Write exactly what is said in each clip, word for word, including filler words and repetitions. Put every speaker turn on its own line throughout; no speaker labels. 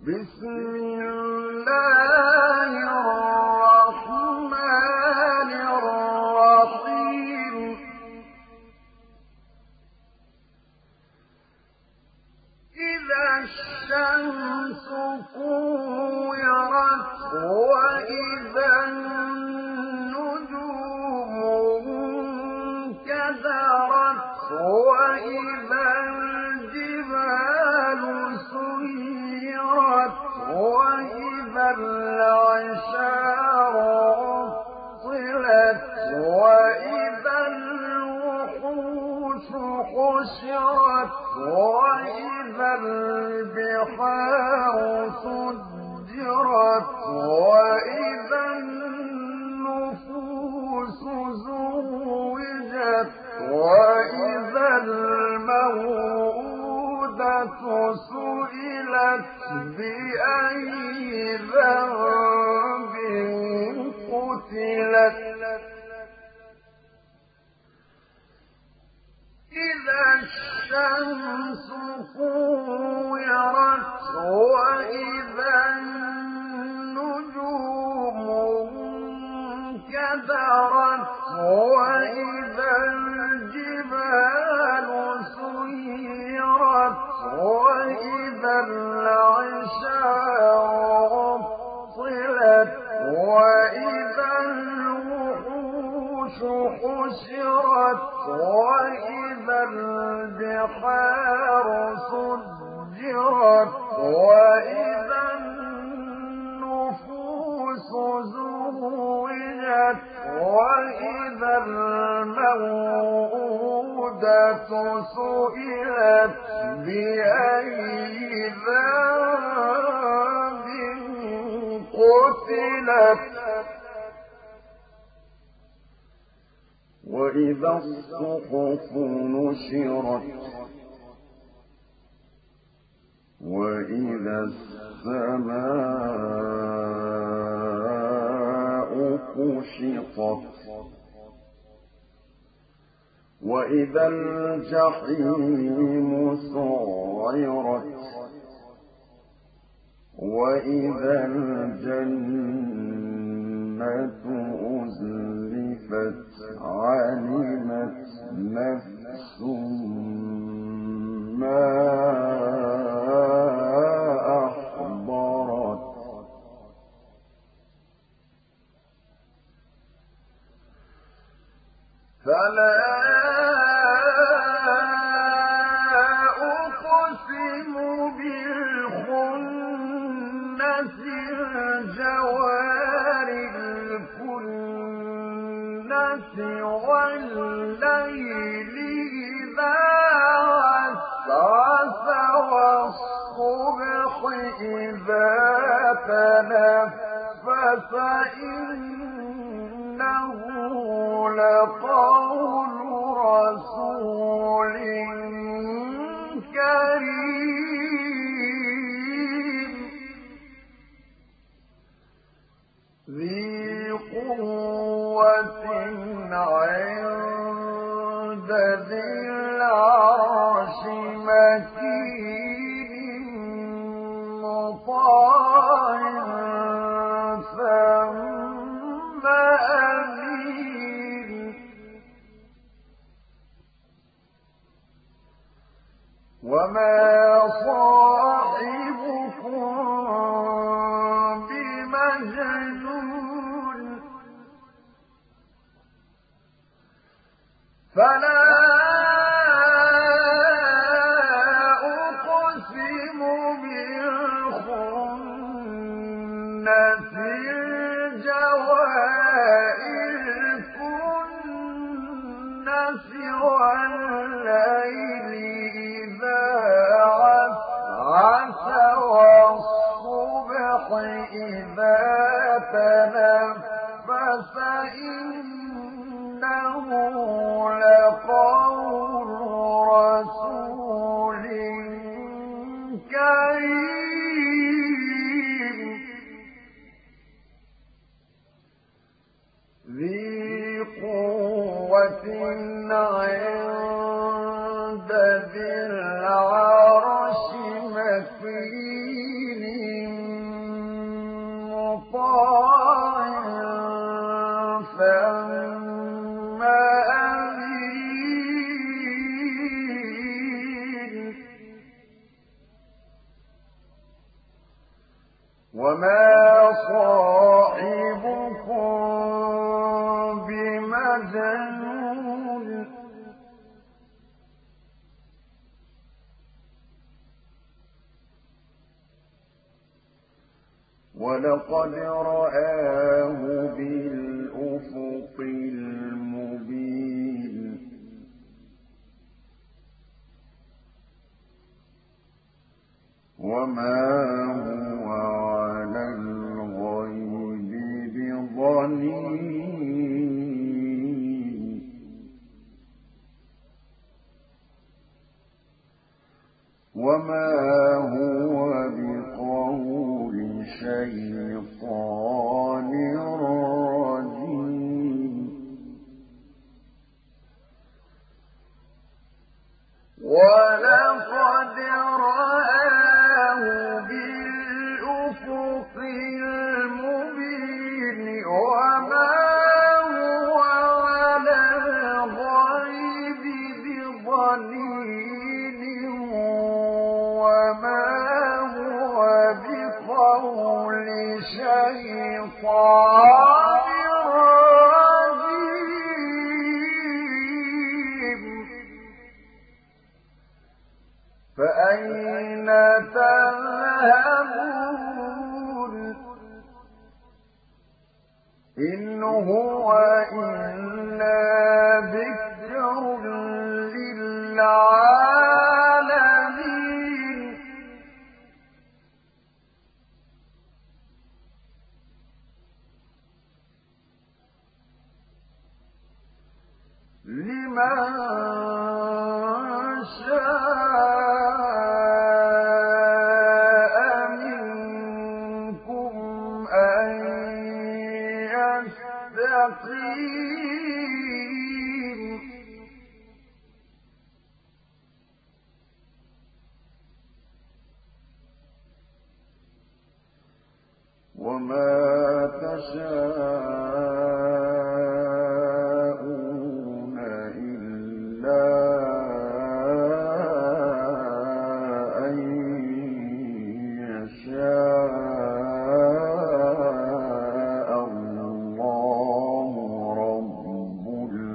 بسم الله الرحمن الرحيم إذا الشمس كورت وإذا النجوم انكدرت وإذا الجبال سيرت وإذا العشار عطلت وإذا الوحوش حشرت وإذا البحار سجرت وإذا النفوس زوجت وإذا الموءودة سئلت بأي ذنب قتلت إذا الشمس كورت وإذا النجوم انكدرت وإذا الجبال سيرت وإذا العشار عطلت وإذا الوحوش حشرت وإذا البحار سجرت وإذا النفوس زوجت وإذا الموءودة سئلت بأي ذنب قتلت وإذا الصحف نشرت وإذا السماء كشطت وإذا الجحيم سعرت وإذا الجنة أزلفت علمت نفس ما أحضرت فلا أقسم بالخنس الجوار الكنس والليل إذا عسعس والصبح إذا تنفس إنه لقول رسول كريم ذي قوة عند ذي العرش مكين مطاع ثم أمين وما صاحبكم بمجنون فلا أقسم بالخنس الجوار الكنس والليل إذا عسعس والصبح إذا تنفس إنه لقول رسول كريم ذي قوة عند ذي العرش مكين مطاع ثم أمين وما صاحبكم بمجنون ولقد رآه بالأفق المبين وما هو على الغيب بضنين وما هو بقول شيطان رجيم ولقد رآه بالأفق المبين وما هو على الغيب بضنين وما هو بقول شيطان رجيم فأين تذهبون إن هو إلا ذكر للعالمين لمن شاء منكم أن يستقيم وما تشاءون إلا أن يشاء الله رب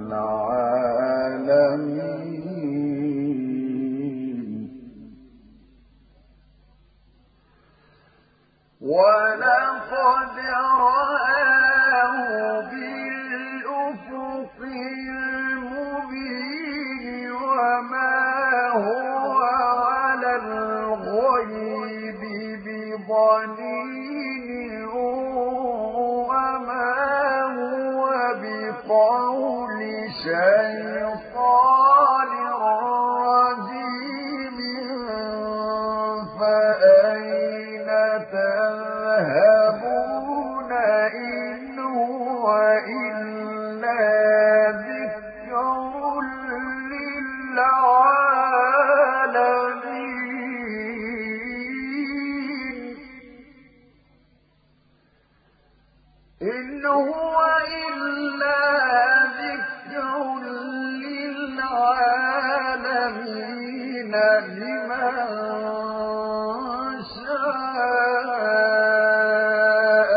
العالمين ولقد رآه بالأفق المبين وما هو على الغيب بضنين وما هو بقول شيطان رجيم فأين تذهبون إن هو إلا ذكر للعالمين إن هو إلا ذكر للعالمين لمن شاء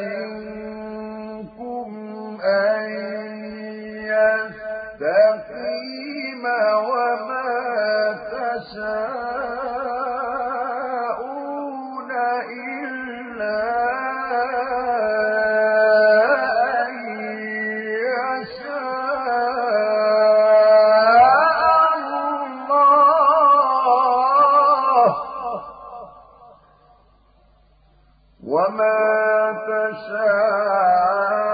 منكم أن يستقيم وما تشاءون إلا أن يشاء الله وما تشاءون